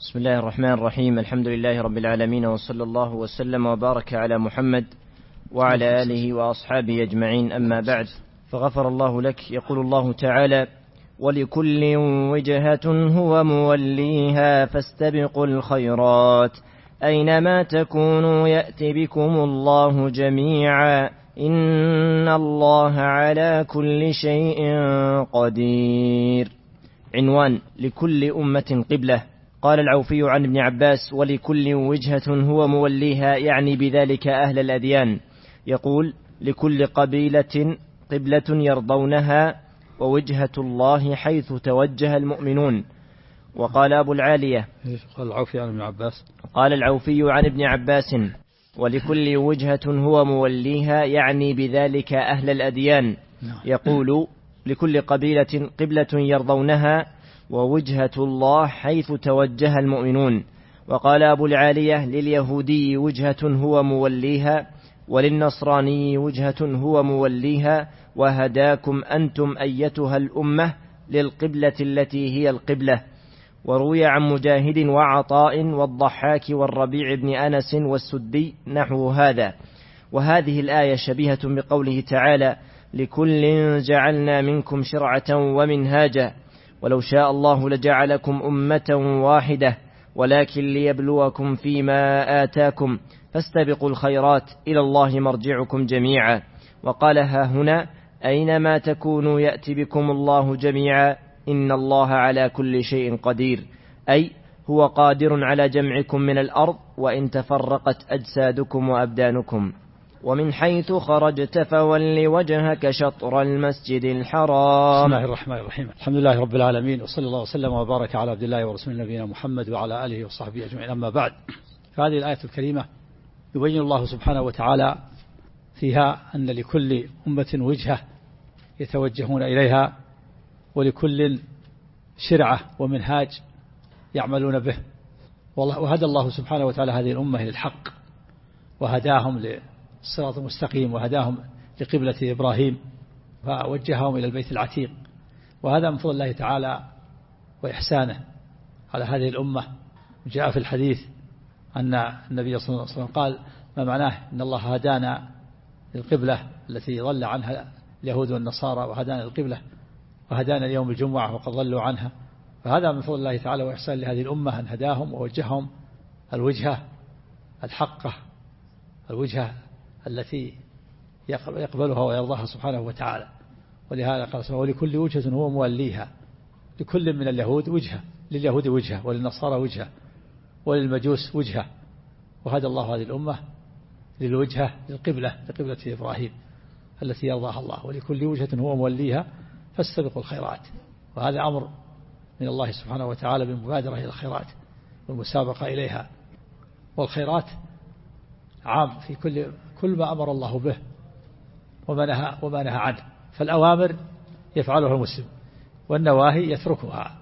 بسم الله الرحمن الرحيم. الحمد لله رب العالمين، وصلى الله وسلم وبارك على محمد وعلى آله وأصحابه أجمعين، أما بعد، فغفر الله لك. يقول الله تعالى: ولكل وجهة هو موليها فاستبقوا الخيرات أينما تكونوا يأت بكم الله جميعا إن الله على كل شيء قدير. عنوان: لكل أمة قبلة. قال العوفي عن ابن عباس: ولكل وجهة هو موليها، يعني بذلك أهل الأديان. يقول: لكل قبيلة قبلة يرضونها، ووجهة الله حيث توجه المؤمنون. وقال أبو العالية: قال العوفي عن ابن عباس، قال العوفي عن ابن عباس: ولكل وجهة هو موليها، يعني بذلك أهل الأديان. يقول: لكل قبيلة قبلة يرضونها، ووجهة الله حيث توجه المؤمنون. وقال أبو العالية: لليهودي وجهة هو موليها، وللنصراني وجهة هو موليها، وهداكم أنتم أيتها الأمة للقبلة التي هي القبلة. وروي عن مجاهد وعطاء والضحاك والربيع بن أنس والسدي نحو هذا. وهذه الآية شبيهة بقوله تعالى: لكل جعلنا منكم شرعة ومنهاجا، ولو شاء الله لجعلكم أمة واحدة ولكن ليبلوكم فيما آتاكم فاستبقوا الخيرات إلى الله مرجعكم جميعا. وقالها هنا: أينما تكونوا يأتي بكم الله جميعا إن الله على كل شيء قدير، أي هو قادر على جمعكم من الأرض وإن تفرقت أجسادكم وأبدانكم. ومن حيث خرجت فول وجهك شطر المسجد الحرام. بسم الله الرحمن الرحيم. الحمد لله رب العالمين، وصلى الله وسلم وبارك على عبد الله ورسول نبينا محمد وعلى آله وصحبه أجمعين، أما بعد. فهذه الآية الكريمة يبين الله سبحانه وتعالى فيها أن لكل أمة وجهة يتوجهون إليها، ولكل شرعة ومنهاج يعملون به. وهدى الله سبحانه وتعالى هذه الأمة للحق، وهداهم للصراط المستقيم، وهداهم لقبلة إبراهيم، فوجههم إلى البيت العتيق. وهذا من فضل الله تعالى وإحسانه على هذه الأمة. جاء في الحديث أن النبي صلى الله عليه وسلم قال: ما معناه إن الله هدانا للقبلة التي ضل عنها اليهود والنصارى، وهدانا للقبلة، وهدانا اليوم الجمعة وقد ضلوا عنها. فهذا من فضل الله تعالى وإحسان لهذه الأمة أن هداهم ووجههم الوجهة الحقة، الوجهة التي يقبلها ويرضاها سبحانه وتعالى. ولهذا قال: ولكل وجهة هو موليها. لكل من اليهود وجهة، لليهود وجهة، وللنصارى وجهة، وللمجوس وجهة. وهدى الله هذه الأمة للوجهة للقبلة، لقبلة إبراهيم التي يرضاها الله. ولكل وجهة هو موليها فاستبقوا الخيرات. وهذا أمر من الله سبحانه وتعالى بالمبادرة إلى الخيرات والمسابقة إليها. والخيرات عام في كل ما أمر الله به وما نهى عنه. فالأوامر يفعلها المسلم، والنواهي يتركها.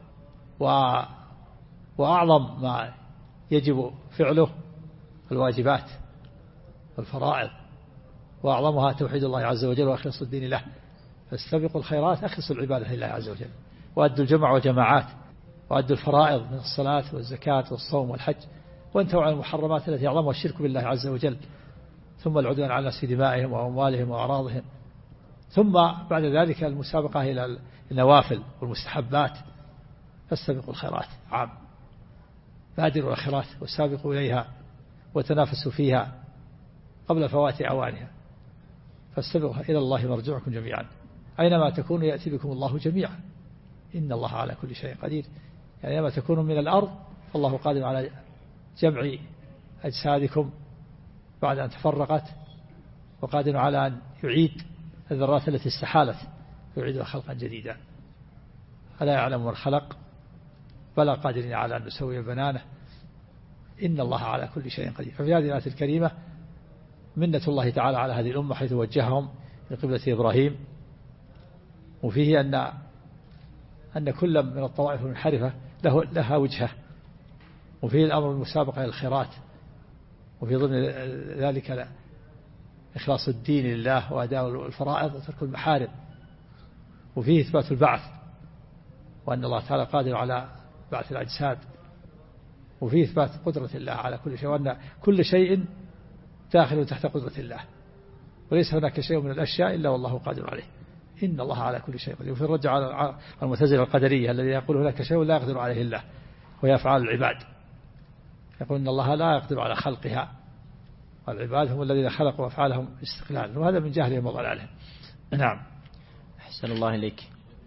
وأعظم ما يجب فعله الواجبات والفرائض، وأعظمها توحيد الله عز وجل وإخلاص الدين له. فاستبقوا الخيرات، أخلصوا العبادة لله عز وجل، وأدوا الجمع وجماعات، وأدوا الفرائض من الصلاة والزكاة والصوم والحج، وانتهوا عن المحرمات التي أعظمها الشرك بالله عز وجل، ثم العدوان على الناس في دمائهم وأموالهم وأعراضهم، ثم بعد ذلك المسابقة إلى النوافل والمستحبات. فاستبقوا الخيرات عام، بادروا الخيرات وسابقوا إليها وتنافسوا فيها قبل فوات أوانها. فاستبقوا إلى الله مرجعكم جميعا أينما تكونوا يأتي بكم الله جميعا إن الله على كل شيء قدير. يعني أينما تكونوا من الأرض فالله قادر على جمع أجسادكم بعد أن تفرقت، وقادر على أن يعيد الذرات التي استحالت، يعيدها خلقا جديدا. ألا يعلم من خلق بلى قادرين على أن نسوي بنانه إن الله على كل شيء قدير. ففي هذه الآية الكريمة منة الله تعالى على هذه الأمة حيث وجههم لقبلة إبراهيم. وفيه أن كل من الطوائف المنحرفة لها وجهة. وفيه الأمر بالمسابقة إلى الخيرات، وفي ضمن ذلك إخلاص الدين لله وأداء الفرائض وترك المحارم. وفيه إثبات البعث، وأن الله تعالى قادر على بعث الأجساد وفيه إثبات قدرة الله على كل شيء، وأن كل شيء داخل تحت قدرة الله، وليس هناك شيء من الأشياء إلا والله قادر عليه. إن الله على كل شيء قدير. وفي الرجع على المعتزلة القدرية الذي يقول هناك شيء لا يقدر عليه الله وهي أفعال العباد، يقول إن الله لا يقدر على خلقها، والعباد هم الذين خلقوا أفعالهم استقلالا، وهذا من جهلهم وضلالهم. نعم. أحسن الله إليك.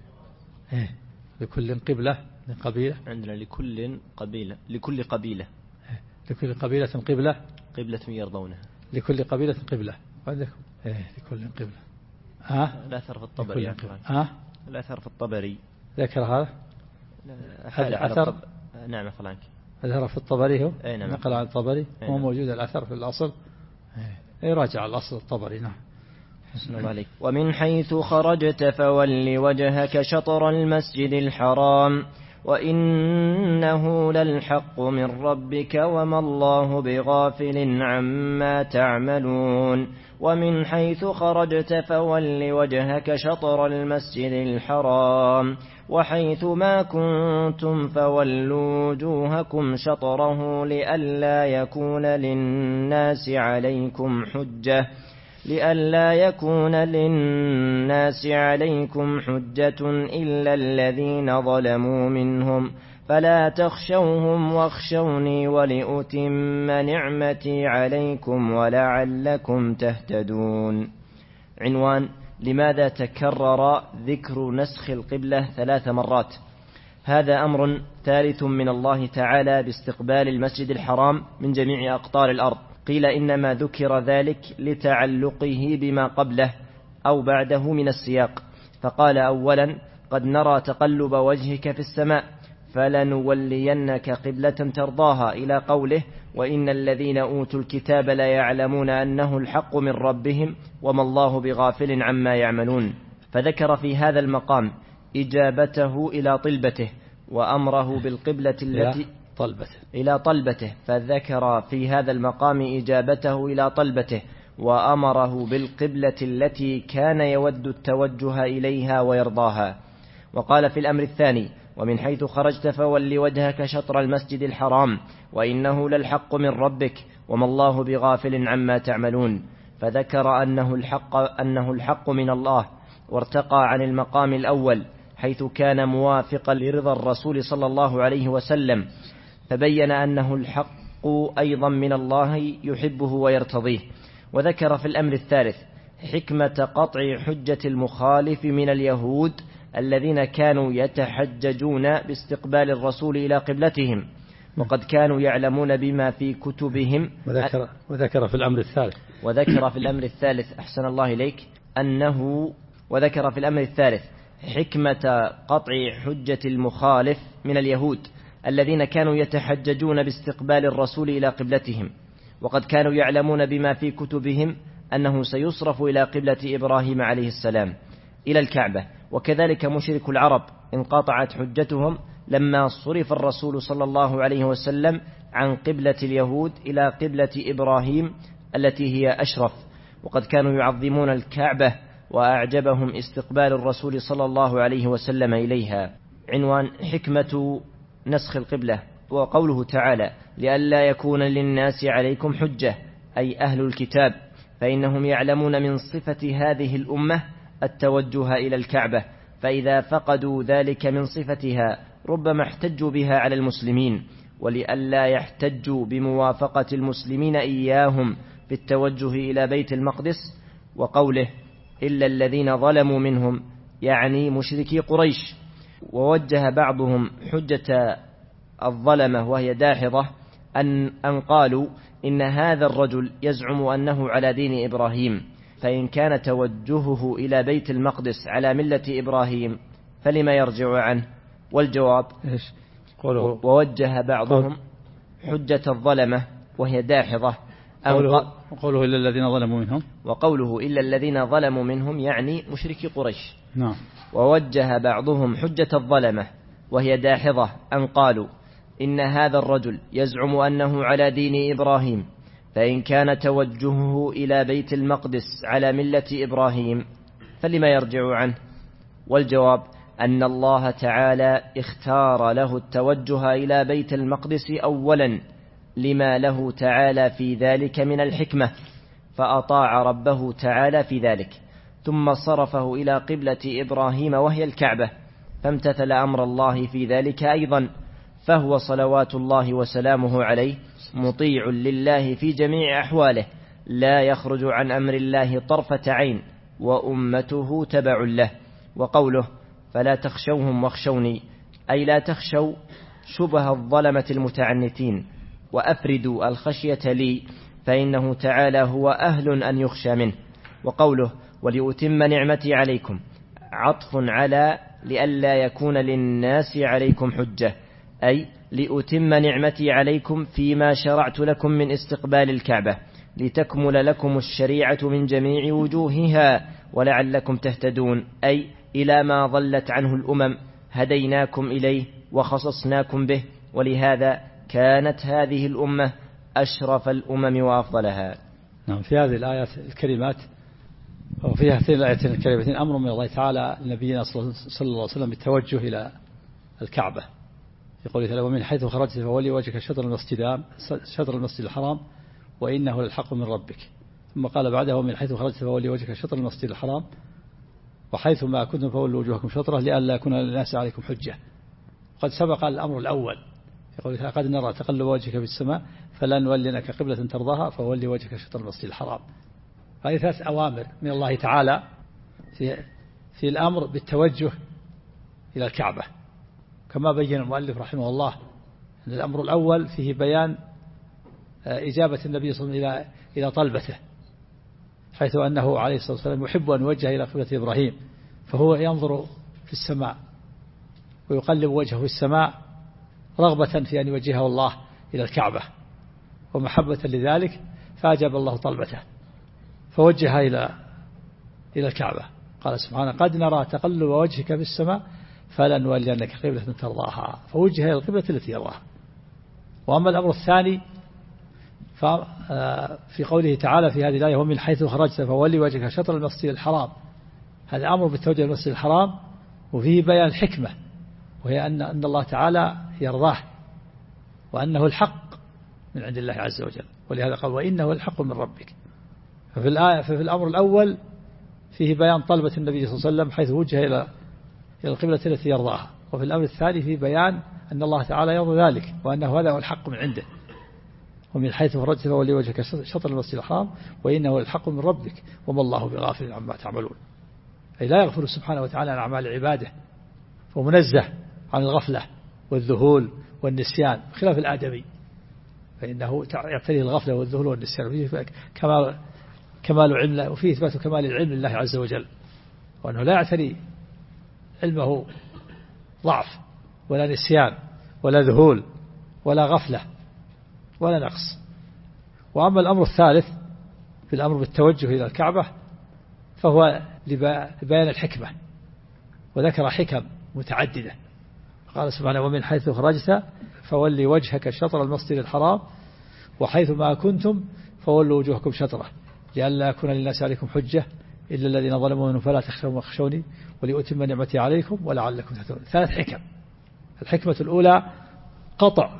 لكل قبلة من قبيلة، عندنا لكل قبيلة، لكل قبيلة، لكل قبيلة قبلة، قبلة يرضونها، لكل قبيلة قبلة، عندكم لكل قبلة. الأثر في الطبري، الأثر في الطبري ذكر هذا الأثر. نعم فلانك الأثر في الطبري، هو نعم. نقل عن الطبري، هو موجود الأثر في الأصل، راجع الأصل الطبري. نعم. ومن حيث خرجت فول وجهك شطر المسجد الحرام وإنه للحق من ربك وما الله بغافل عما تعملون. ومن حيث خرجت فول وجهك شطر المسجد الحرام وحيث ما كنتم فولوا وجوهكم شطره لئلا يكون للناس عليكم حجة إلا الذين ظلموا منهم فلا تخشوهم واخشوني ولأتم نعمتي عليكم ولعلكم تهتدون. عنوان: لماذا تكرر ذكر نسخ القبلة 3 مرات؟ هذا أمر ثالث من الله تعالى باستقبال المسجد الحرام من جميع أقطار الأرض. قيل إنما ذكر ذلك لتعلقه بما قبله أو بعده من السياق، فقال أولا: قد نرى تقلب وجهك في السماء فلنولينك قبلة ترضاها، إلى قوله: وإن الذين أوتوا الكتاب لا يعلمون أنه الحق من ربهم وما الله بغافل عما يعملون. فذكر في هذا المقام إجابته إلى طلبته وأمره بالقبلة التي إلى طلبته، فذكر في هذا المقام إجابته إلى طلبته وأمره بالقبلة التي كان يود التوجه إليها ويرضاها. وقال في الأمر الثاني: ومن حيث خرجت فول وجهك شطر المسجد الحرام وإنه للحق من ربك وما الله بغافل عما تعملون، فذكر أنه الحق من الله، وارتقى عن المقام الأول حيث كان موافقا لرضا الرسول صلى الله عليه وسلم، فبين أنه الحق أيضا من الله يحبه ويرتضيه. وذكر في الأمر الثالث حكمة قطع حجة المخالف من اليهود الذين كانوا يتحججون باستقبال الرسول إلى قبلتهم وقد كانوا يعلمون بما في كتبهم. وذكر في الأمر الثالث أحسن الله إليك وذكر في الأمر الثالث حكمة قطع حجة المخالف من اليهود الذين كانوا يتحججون باستقبال الرسول إلى قبلتهم وقد كانوا يعلمون بما في كتبهم أنه سيصرف إلى قبلة إبراهيم عليه السلام إلى الكعبة. وكذلك مشرك العرب انقطعت حجتهم لما صرف الرسول صلى الله عليه وسلم عن قبلة اليهود إلى قبلة إبراهيم التي هي أشرف، وقد كانوا يعظمون الكعبة وأعجبهم استقبال الرسول صلى الله عليه وسلم إليها. عنوان: حكمة نسخ القبلة. وقوله تعالى: لئلا يكون للناس عليكم حجة، أي أهل الكتاب، فإنهم يعلمون من صفة هذه الأمة التوجه إلى الكعبة، فإذا فقدوا ذلك من صفتها ربما احتجوا بها على المسلمين، ولئلا يحتجوا بموافقة المسلمين إياهم في التوجه إلى بيت المقدس. وقوله: إلا الذين ظلموا منهم، يعني مشركي قريش. ووجه بعضهم حجة الظلمة وهي داحضة أن قالوا إن هذا الرجل يزعم أنه على دين إبراهيم، فإن كان توجهه إلى بيت المقدس على ملة إبراهيم فلما يرجع عنه؟ والجواب: ووجه بعضهم حجة الظلمة وهي داحضة وقوله إلا الذين ظلموا منهم، وقوله إلا الذين ظلموا منهم يعني مشركي قريش. نعم. ووجه بعضهم حجة الظلمة وهي داحضة أن قالوا إن هذا الرجل يزعم أنه على دين إبراهيم، فإن كان توجهه إلى بيت المقدس على ملة إبراهيم فلما يرجع عنه؟ والجواب: أن الله تعالى اختار له التوجه إلى بيت المقدس أولا لما له تعالى في ذلك من الحكمة، فأطاع ربه تعالى في ذلك، ثم صرفه إلى قبلة إبراهيم وهي الكعبة، فامتثل أمر الله في ذلك أيضا، فهو صلوات الله وسلامه عليه مطيع لله في جميع أحواله، لا يخرج عن أمر الله طرفة عين، وأمته تبع له. وقوله فلا تخشوهم واخشوني، أي لا تخشوا شبه الظلمة المتعنتين، وأفردوا الخشية لي، فإنه تعالى هو أهل أن يخشى منه. وقوله ولأتم نعمتي عليكم عطف على لئلا يكون للناس عليكم حجة، أي لأتم نعمتي عليكم فيما شرعت لكم من استقبال الكعبة، لتكمل لكم الشريعة من جميع وجوهها ولعلكم تهتدون، أي إلى ما ضلت عنه الأمم هديناكم إليه وخصصناكم به، ولهذا كانت هذه الأمة أشرف الأمم وأفضلها. نعم. في هذه الآيات الكريمات وفي هاتين الآيتين الكريمتين أمر من الله تعالى لنبينا صلى الله عليه وسلم بالتوجه إلى الكعبة، يقول تعالى ومن حيث خرجت فولي وجهك شطر المسجد الحرام وإنه للحق من ربك. ثم قال بعده ومن حيث خرجت فولي وجهك شطر المسجد الحرام وحيث ما كنتم فولوا وجوهكم شطره لئلا يكون للناس عليكم حجة. قد سبق الأمر الأول، يقول قد نرى تقلب وجهك في السماء فلنولنك قبلة ترضاها فولي وجهك شطر المسجد الحرام. هذه 3 أوامر من الله تعالى في الأمر بالتوجه إلى الكعبة، كما بين المؤلف رحمه الله أن الأمر الأول فيه بيان إجابة النبي صلى الله عليه وسلم إلى طلبته، حيث أنه عليه الصلاة والسلام يحب أن يوجه إلى قبلة إبراهيم، فهو ينظر في السماء ويقلب وجهه في السماء رغبة في أن يوجهه الله إلى الكعبة ومحبة لذلك، فأجاب الله طلبته فوجه إلى الكعبة. قال سبحانه قد نرى تقلب وجهك في السماء فلنولينك قبلة ترضاها، فوجه إلى القبلة التي يرضاها. وأما الأمر الثاني في قوله تعالى في هذه الآية ومن حيث خرجت فولي وجهك شطر المسجد الحرام، هذا أمر بالتوجه إلى المسجد الحرام وفيه بيان الحكمة، وهي أن الله تعالى يرضاه وأنه الحق من عند الله عز وجل، ولهذا قال وإنه الحق من ربك. ففي الأمر الأول فيه بيان طلبة النبي صلى الله عليه وسلم حيث وجه إلى القبلة التي يرضاها، وفي الأمر الثاني فيه بيان أن الله تعالى يرضى ذلك وأنه هذا هو الحق من عنده. ومن حيث خرجت فولي وجهك شطر المسجد الحرام وإنه الحق من ربك وما الله بغافل عما تعملون، أي لا يغفل سبحانه وتعالى عن أعمال عباده، ومنزه عن الغفلة والذهول والنسيان خلاف الآدمي، فإنه يعتريه الغفلة والذهول والنسيان، وفيه كمال علم، وفيه إثبات كمال العلم لله عز وجل، وأنه لا يعتري علمه ضعف ولا نسيان ولا ذهول ولا غفلة ولا نقص. وأما الأمر الثالث في الأمر بالتوجه إلى الكعبة فهو لبيان الحكمة، وذكر حكم متعددة. قال سبحانه ومن حيث خرجت فولي وجهك شطر المسجد الحرام وحيث ما كنتم فولوا وجوهكم شطره لئلا يكون للناس عليكم حجة إلا الذين ظلموا منهم فلا تخشوهم واخشوني ولأتم نعمتي عليكم ولعلكم تهتدون. 3 حكم. الحكمة الأولى قطع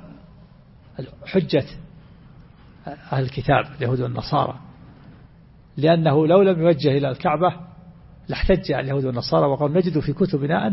حجة أهل الكتاب اليهود والنصارى، لأنه لو لم يوجه إلى الكعبة لاحتج اليهود والنصارى وقالوا نجد في كتبنا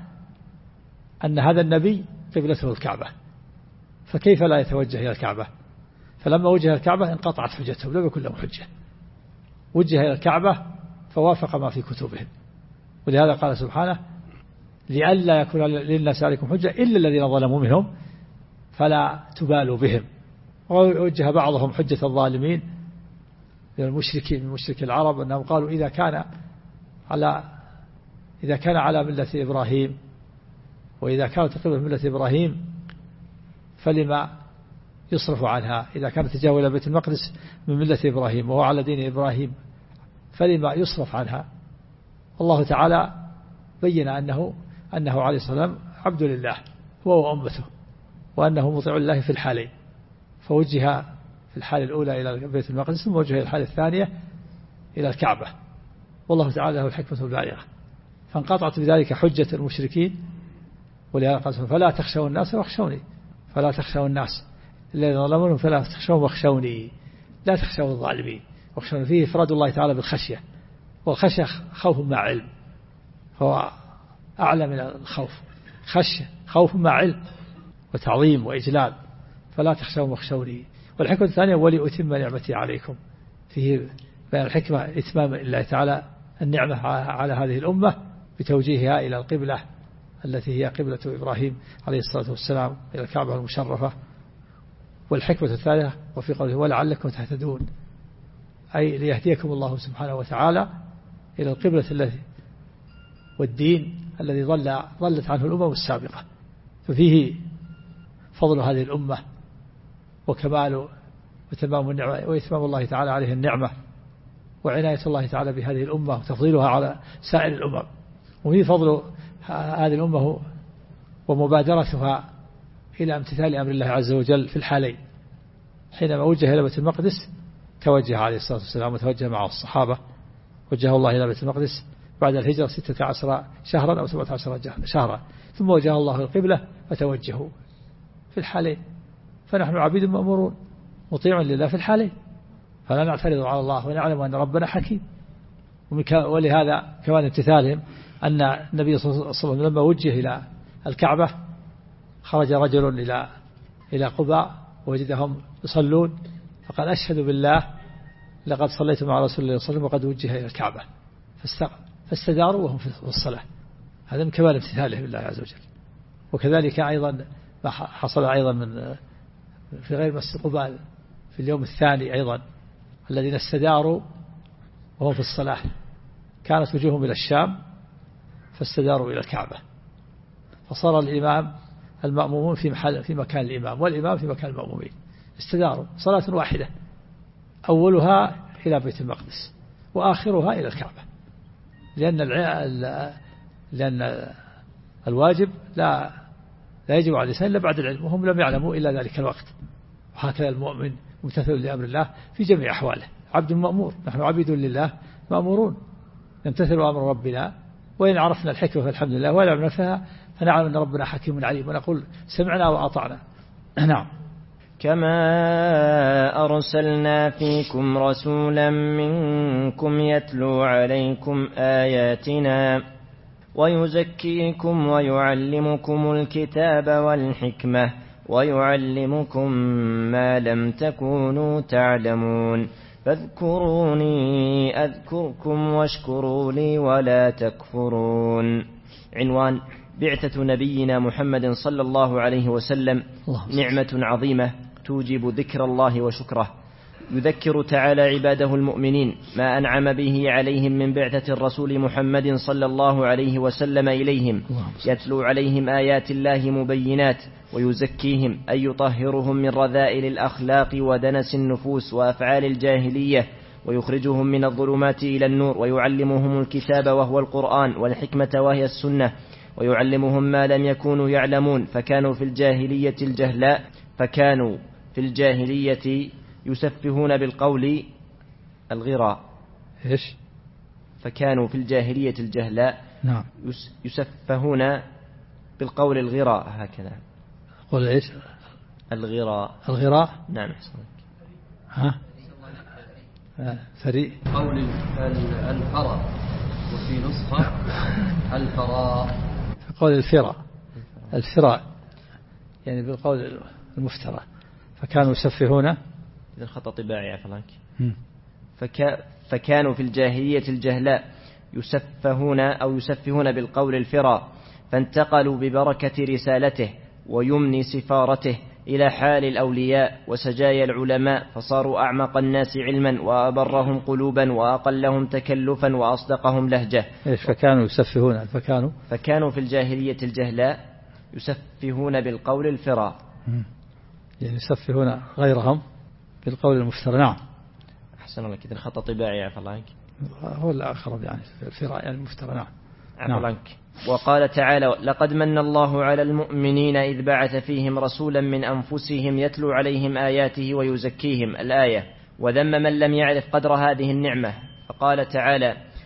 أن هذا النبي قبلته الكعبة، فكيف لا يتوجه إلى الكعبة؟ فلما وجه إلى الكعبة انقطعت حجتهم، لم يكن لهم حجة، وجه إلى الكعبة فوافق ما في كتبهم. ولهذا قال سبحانه لئلا يكون للناس عليكم حجة إلا الذين ظلموا منهم فلا تبالوا بهم. ووجه بعضهم حجة الظالمين من المشركين من مشرك العرب أنهم قالوا إذا كان على ملة إبراهيم وإذا كانت قبل ملة إبراهيم فلما يصرف عنها، إذا كانت تجاوز إلى بيت المقدس من ملة إبراهيم وهو على دين إبراهيم فلما يصرف عنها. الله تعالى بين أنه عليه السلام عبد لله هو وأمته، وأنه مطيع الله في الحالين، فوجه في الحالة الأولى إلى بيت المقدس ثم وجه الحالة الثانية إلى الكعبة، والله تعالى له الحكمة البالغة. فانقطعت بذلك حجة المشركين. ولهذا قال فلا تخشوا الناس واخشوني، فلا تخشوا الناس الذين ظلموا فلا تخشوا واخشوني، لا تخشوا الظالمين واخشوني. فيه إفراد الله تعالى بالخشية، والخشية خوف مع علم، هو أعلى من الخوف. خشية خوف مع علم وتعظيم وإجلال، فلا تخشوا واخشوني. والحكمة الثانية ولأتم نعمتي عليكم، فيه بيان الحكمة إتمام الله تعالى النعمة على هذه الأمة بتوجيهها إلى القبلة التي هي قبلة إبراهيم عليه الصلاة والسلام، إلى الكعبة المشرفة. والحكمة الثالثة وفي قوله ولعلكم تهتدون، أي ليهديكم الله سبحانه وتعالى إلى القبلة التي والدين الذي ضلت عنه الأمم السابقة. ففيه فضل هذه الأمة وكمال وتمام النعمة وإتمام الله تعالى عليه النعمة، وعناية الله تعالى بهذه الأمة وتفضيلها على سائر الأمم. وفيه فضل هذه الأمة ومبادرتها إلى امتثال أمر الله عز وجل في الحالين. حينما وجه إلى بيت المقدس توجه عليه الصلاة والسلام وتوجه معه الصحابة، وجه الله إلى بيت المقدس بعد الهجرة 16 شهرا أو 17 شهرا، ثم وجه الله القبلة فتوجهوا في الحالين. فنحن عبيد مأمورون مطيع لله في الحالين، فلا نعترض على الله ونعلم أن ربنا حكيم. ولهذا كمان امتثالهم أن النبي صلى الله عليه وسلم لما وجه إلى الكعبة خرج رجل إلى قباء ووجدهم يصلون، فقال أشهد بالله لقد صليت مع رسول الله صلى الله عليه وسلم وقد وجه إلى الكعبة، فاستداروا وهم في الصلاة. هذا من كمال امتثاله بالله عز وجل. وكذلك أيضا ما حصل أيضا من في غير مسجد قباء في اليوم الثاني أيضا الذين استداروا وهم في الصلاة، كانت وجوههم إلى الشام فاستداروا إلى الكعبة، فصار الإمام المأمومون في مكان الإمام والإمام في مكان المأمومين، استداروا صلاة واحدة أولها إلى بيت المقدس وآخرها إلى الكعبة، لأن الواجب لا يجب على الإنسان إلا بعد العلم، وهم لم يعلموا إلا ذلك الوقت. وهكذا المؤمن ممتثل لأمر الله في جميع أحواله، عبد مأمور، نحن عبيد لله مأمورون، نمتثل أمر ربنا، وإن عرفنا الحكمة فالحمد لله، وإن لم نفها فنعلم أن ربنا حكيم عليم، ونقول سمعنا وأطعنا. نعم. كما أرسلنا فيكم رسولا منكم يتلو عليكم آياتنا ويزكيكم ويعلمكم الكتاب والحكمة ويعلمكم ما لم تكونوا تعلمون فاذكروني أذكركم واشكروا لي ولا تكفرون. عنوان: بعثة نبينا محمد صلى الله عليه وسلم نعمة عظيمة توجب ذكر الله وشكره. يذكر تعالى عباده المؤمنين ما أنعم به عليهم من بعثة الرسول محمد صلى الله عليه وسلم إليهم، يتلو عليهم آيات الله مبينات ويزكيهم أي يطهرهم من رذائل الأخلاق ودنس النفوس وأفعال الجاهلية، ويخرجهم من الظلمات إلى النور، ويعلمهم الكتاب وهو القرآن والحكمة وهي السنة، ويعلمهم ما لم يكونوا يعلمون فكانوا في الجاهلية يسفهون بالقول الغراء. إيش؟ فكانوا في الجاهلية الجهلاء نعم يسفهون بالقول الغراء. هكذا قول إيش؟ الغراء نعم. ها فريق قول الفراء، وفي نسخة الفراء، قول الفراء يعني بالقول المفترى. فكانوا يسفهون إذا خطأ طباعي عفلاك. فكانوا في الجاهلية الجهلاء يسفهون بالقول الفراء، فانتقلوا ببركة رسالته ويمن سفارته إلى حال الأولياء وسجايا العلماء، فصاروا أعمق الناس علما وأبرهم قلوبا وأقلهم تكلفا وأصدقهم لهجة. فكانوا في الجاهلية الجهلاء يسفهون بالقول الفراء، يعني يسفهون غيرهم بالقول المفترى. نعم أحسن الله. كذا خطأ طباعي عفوا الله عنك. هو الأقرب يعني الفراء يعني المفترى. نعم عفوا الله عنك. وقال تعالى: لقد من الله على المؤمنين إذ بعث فيهم رسولا من أنفسهم يتلو عليهم آياته ويزكيهم. الآية. وذم من لم يعرف قدر هذه النعمة، فقال تعالى: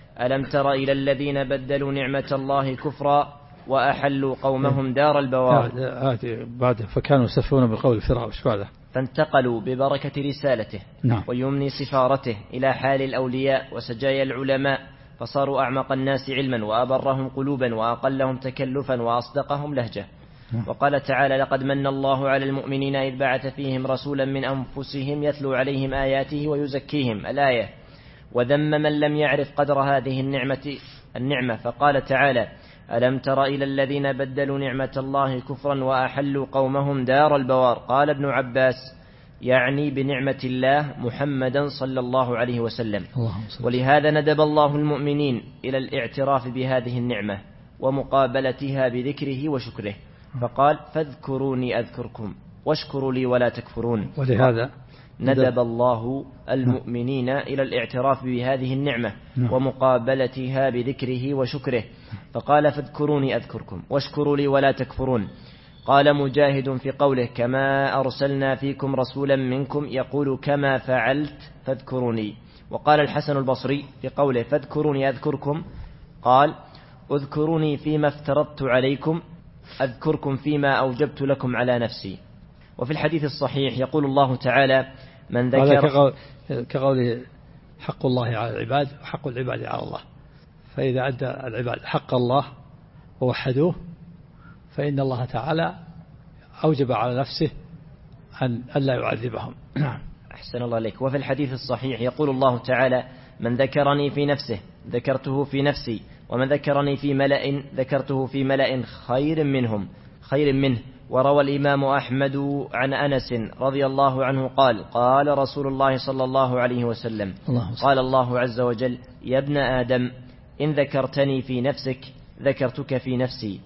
ألم تر إلى الذين بدلوا نعمة الله كفرا وأحلوا قومهم دار البوار. بعد فكانوا يستفتون بالقول الفرار وش بعده؟ فانتقلوا ببركة رسالته ويمن سفارته إلى حال الأولياء وسجايا العلماء، فصاروا أعمق الناس علما وأبرهم قلوبا وأقلهم تكلفا وأصدقهم لهجة. وقال تعالى: لقد من الله على المؤمنين إذ بعث فيهم رسولا من أنفسهم يتلو عليهم آياته ويزكيهم، الآية. وذم من لم يعرف قدر هذه النعمة فقال تعالى: ألم تر إلى الذين بدلوا نعمة الله كفرا وأحلوا قومهم دار البوار. قال ابن عباس: يعني بنعمة الله محمدا صلى الله عليه وسلم. ولهذا ندب الله المؤمنين إلى الاعتراف بهذه النعمة ومقابلتها بذكره وشكره، فقال: فاذكروني أذكركم واشكروا لي ولا تكفرون. ولهذا ندب الله المؤمنين إلى الاعتراف بهذه النعمة ومقابلتها بذكره وشكره، فقال: فاذكروني أذكركم واشكروا لي ولا تكفرون. قال مجاهد في قوله: كما أرسلنا فيكم رسولا منكم يقول كما فعلت فاذكروني. وقال الحسن البصري في قوله: فاذكروني أذكركم، قال: اذكروني فيما افترضت عليكم أذكركم فيما أوجبت لكم على نفسي. وفي الحديث الصحيح يقول الله تعالى: من ذكر، كقوله: حق الله على العباد وحق العباد على الله. فإذا أدى العباد حق الله ووحدوه فإن الله تعالى أوجب على نفسه أن لا يعذبهم. أحسن الله عليك. وفي الحديث الصحيح يقول الله تعالى: من ذكرني في نفسه ذكرته في نفسي، ومن ذكرني في ملأ ذكرته في ملأ خير منه. وروى الإمام أحمد عن أنس رضي الله عنه قال: قال رسول الله صلى الله عليه وسلم: قال الله عز وجل: يا ابن آدم، إن ذكرتني في نفسك ذكرتك في نفسي،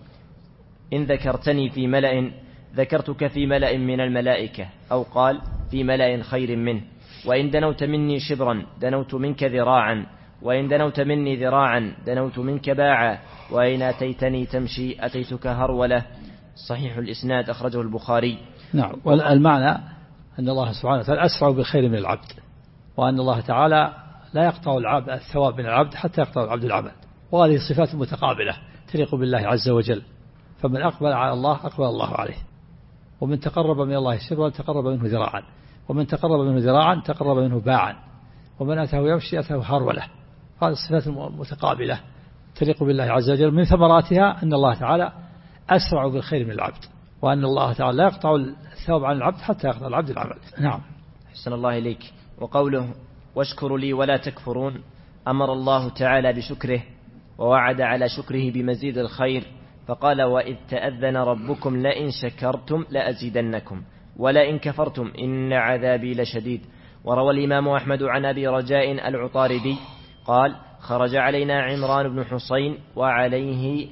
إن ذكرتني في ملأ ذكرتك في ملأ من الملائكة، أو قال: في ملأ خير منه. وإن دنوت مني شبرا دنوت منك ذراعا، وإن دنوت مني ذراعا دنوت منك باعا، وإن أتيتني تمشي أتيتك هرولة. صحيح الإسناد، أخرجه البخاري. نعم. والمعنى أن الله سبحانه وتعالى أسرع بالخير من العبد، وأن الله تعالى لا يقطع الثواب من العبد حتى يقطع العبد العمل. وهذه صفات متقابلة تليق بالله عز وجل، فمن أقبل على الله أقبل الله عليه، ومن تقرب من الله شبرا تقرب منه ذراعا، ومن تقرب منه ذراعا تقرب منه باعا، ومن أتاه يمشي أتاه هرولة. هذه الصفات المتقابلة تليق بالله عز وجل. من ثمراتها أن الله تعالى أسرع بالخير من العبد، وأن الله تعالى لا يقطع الثواب عن العبد حتى يقطع العبد العمل. نعم. أحسن الله إليك. وقوله: واشكروا لي ولا تكفرون، أمر الله تعالى بشكره ووعد على شكره بمزيد الخير، فقال: وإذ تأذن ربكم لئن شكرتم لأزيدنكم ولئن كفرتم إن عذابي لشديد. وروى الإمام أحمد عن أبي رجاء العطاردي قال: خرج علينا عمران بن حصين وعليه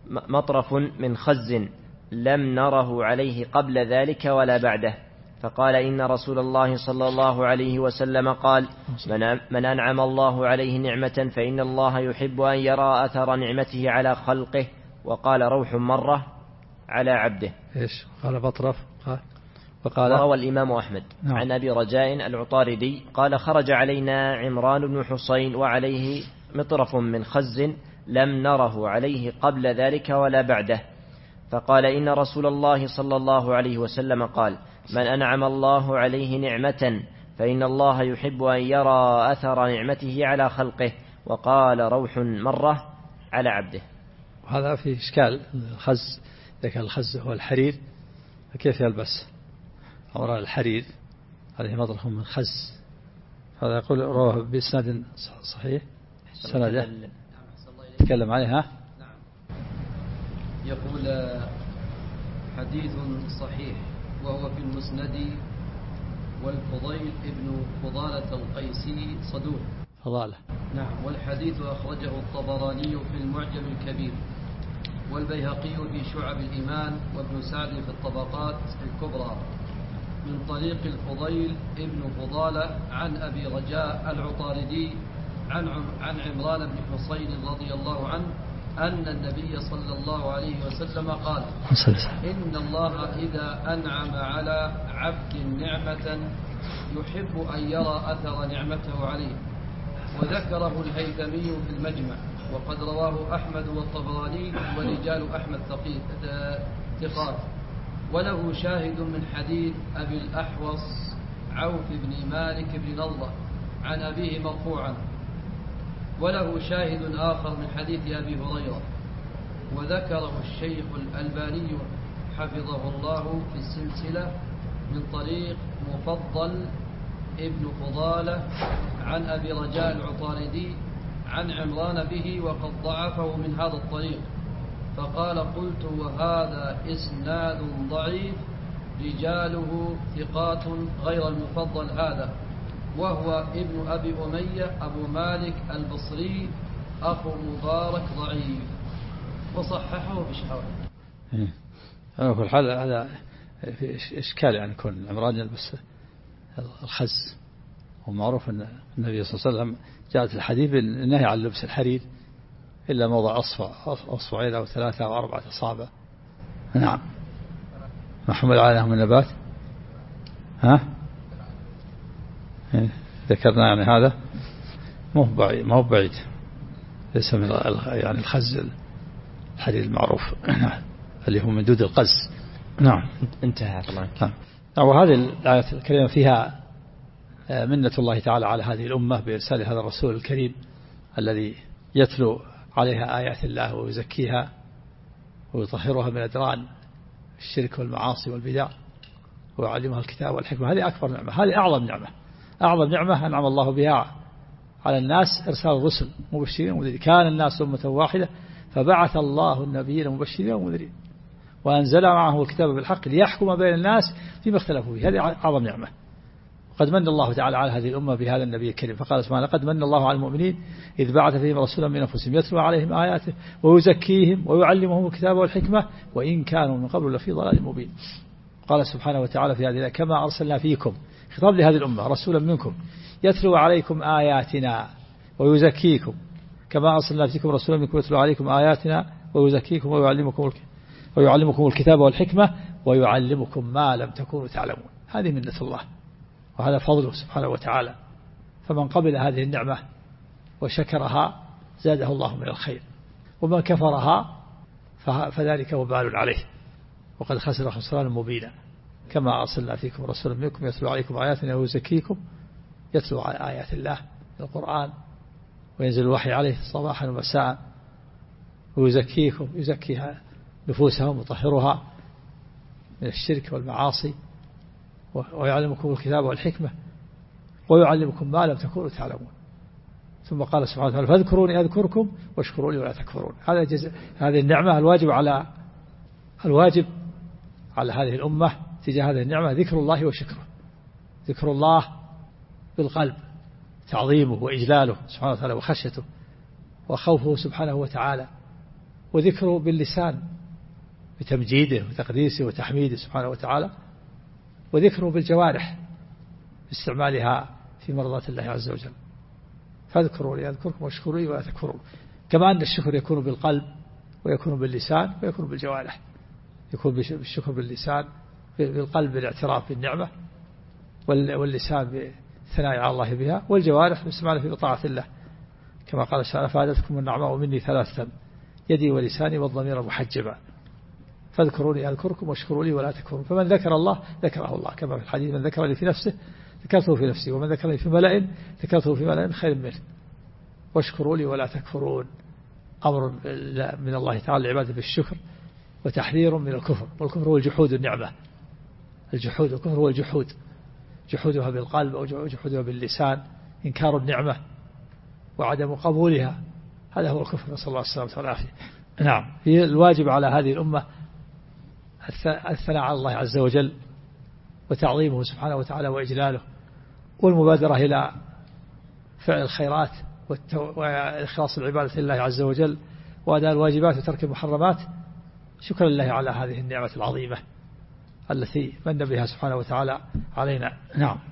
مطرف من خز لم نره عليه قبل ذلك ولا بعده، فقال: إن رسول الله صلى الله عليه وسلم قال: من أنعم الله عليه نعمة فإن الله يحب أن يرى أثر نعمته على خلقه. وقال روح مرة على عبده. إيش قال مطرف؟ وروى الإمام أحمد عن أبي رجاء العطاردي قال: خرج علينا عمران بن حصين وعليه مطرف من خز لم نره عليه قبل ذلك ولا بعده، فقال: إن رسول الله صلى الله عليه وسلم قال: من أنعم الله عليه نعمة فإن الله يحب أن يرى أثر نعمته على خلقه. وقال روح مرة على عبده. هذا في إشكال. الخز، إذا كان الخز هو الحرير فكيف يلبس أوراق الحرير؟ هذه مطرح من خز. هذا يقول رواه بإسناد صحيح سنده تكلم عليها. نعم. يقول: حديث صحيح وهو في المسند، والفضيل ابن فضالة القيسي صدوق. فضالة. نعم. والحديث أخرجه الطبراني في المعجم الكبير، والبيهقي في شعب الإيمان، وابن سعد في الطبقات الكبرى، من طريق الفضيل ابن فضالة عن أبي رجاء العطاردي عن عمران بن حصين رضي الله عنه أن النبي صلى الله عليه وسلم قال: إن الله إذا أنعم على عبد نعمة يحب أن يرى أثر نعمته عليه، وذكره الهيثمي في المجمع، وقد رواه أحمد والطبراني ورجال أحمد ثقات، وله شاهد من حديث أبي الأحوص عوف بن مالك بن نضرة عن أبيه مرفوعا، وله شاهد آخر من حديث أبي هريرة، وذكره الشيخ الألباني حفظه الله في السلسلة من طريق مفضل ابن فضالة عن أبي رجاء العطاردي عن عمران به، وقد ضعفه من هذا الطريق، فقال قلت وهذا إسناد ضعيف رجاله ثقات غير المفضل هذا، وهو ابن أبي أمية أبو مالك البصري أخو مبارك ضعيف، وصححه بشهوة. على كل حال هذا في إشكال يعني كون عمران يلبس الخز، ومعروف أن النبي صلى الله عليه وسلم جاءت الحديث بالنهي عن لبس الحرير إلا موضع أصبعين أو 3 أو 4 أصابع. نعم. محمد عليه من نبات ذكرنا يعني هذا ما هو بعيد ليس من يعني الخز الحرير المعروف اللي هو من دود القز. نعم. انتهى. نعم. وهذه الآية الكريمة فيها منة الله تعالى على هذه الأمة بإرسال هذا الرسول الكريم الذي يتلو عليها آيات الله ويزكيها ويطهرها من أدران الشرك والمعاصي والبدع ويعلمها الكتاب والحكمة. هذه أكبر نعمة، هذه أعظم نعمة أنعم الله بها على الناس، إرسال الرسل مبشرين ومنذرين. كان الناس أمة واحدة فبعث الله النبيين مبشرين ومنذرين وأنزل معه الكتاب بالحق ليحكم بين الناس فيما اختلفوا فيه. هذه أعظم نعمة. قد من الله تعالى على هذه الأمة بهذا النبي الكريم، فقال سبحانه قد من الله على المؤمنين إذ بعث فيهم رسولا من أنفسهم يتلو عليهم آياته ويزكيهم ويعلمهم الكتاب والحكمة وإن كانوا من قبل لفي ضلال مبين. قال سبحانه وتعالى في هذه كما أرسلنا فيكم، خطاب لهذه الأمة، رسولا منكم يتلو عليكم آياتنا ويزكيكم كما أرسلنا فيكم رسولا منكم يتلو عليكم آياتنا ويزكيكم ويعلمكم الكتاب والحكمة ويعلمكم ما لم تكونوا تعلمون. هذه منة الله وهذا فضله سبحانه وتعالى، فمن قبل هذه النعمة وشكرها زاده الله من الخير، ومن كفرها فذلك وبال عليه وقد خسر خسرانا مبينا. كما أرسلنا فيكم رسولا منكم يتلو عليكم آياتنا ويزكيكم، يتلو على آيات الله القرآن وينزل الوحي عليه صباحا ومساء ويزكيكم، يزكيها نفوسهم ويطهرها من الشرك والمعاصي ويعلمكم الكتاب والحكمة ويعلمكم ما لم تكونوا تعلمون. ثم قال سبحانه وتعالى فاذكروني أذكركم واشكروا لي ولا تكفرون. هذه النعمة الواجب على هذه الأمة تجاه هذه النعمة ذكر الله وشكره. ذكر الله بالقلب، تعظيمه وإجلاله سبحانه وتعالى وخشيته وخوفه سبحانه وتعالى، وذكره باللسان بتمجيده وتقديسه وتحميده سبحانه وتعالى، وذكره بالجوارح باستعمالها في مرضاة الله عز وجل. فاذكروني أذكركم واشكروا لي ولا تكفرون. كما أن الشكر يكون بالقلب ويكون باللسان ويكون بالجوارح. يكون بالشكر باللسان بالقلب بالاعتراف بالنعمة، واللسان بالثناء على الله بها، والجوارح باستعمالها في طاعة الله. كما قال تعالى فأعدتكم النعماء مني 3 يدي ولساني والضمير محجبا. فاذكروني أذكركم واشكروا لي ولا تكفرون. فمن ذكر الله ذكره الله، كما في الحديث من ذكرني في نفسه ذكرته في نفسي ومن ذكرني في ملأ ذكرته في ملأ خير منه. واشكروا لي ولا تكفرون، أمر من الله تعالى العبادة بالشكر وتحذير من الكفر، والكفر هو الجحود النعمة. الجحود والكفر هو الجحود، جحودها بالقلب أو جحودها باللسان، إنكار النعمة وعدم قبولها، هذا هو الكفر، نسأل الله السلامة والعافية. نعم. هي الواجب على هذه الأمة الثناء على الله عز وجل وتعظيمه سبحانه وتعالى وإجلاله، والمبادرة إلى فعل الخيرات وإخلاص العبادة لله عز وجل وأداء الواجبات وترك المحرمات، شكرا لله على هذه النعمة العظيمة التي من بها سبحانه وتعالى علينا. نعم.